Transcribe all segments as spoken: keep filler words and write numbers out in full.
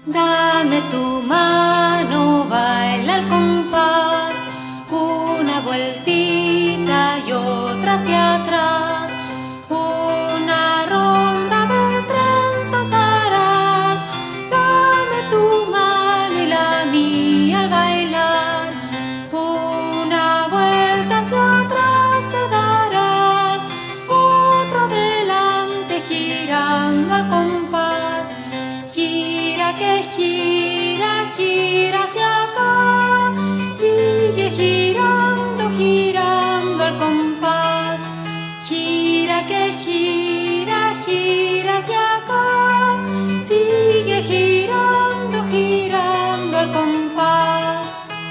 Dame tu mano, baila al compás, una vueltita y otra hacia atrás, una ronda de trenzas harás. Dame tu mano y la mía al bailar, una vuelta hacia atrás te darás, otra adelante girando al compás. Gira que gira, gira hacia acá, sigue girando, girando al compás. Gira que gira, gira hacia acá, sigue girando, girando al compás.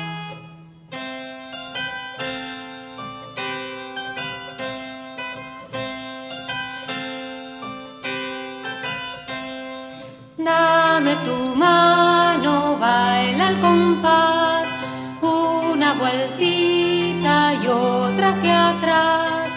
Dame tu mano, baila al compás, una vueltita y otra hacia atrás,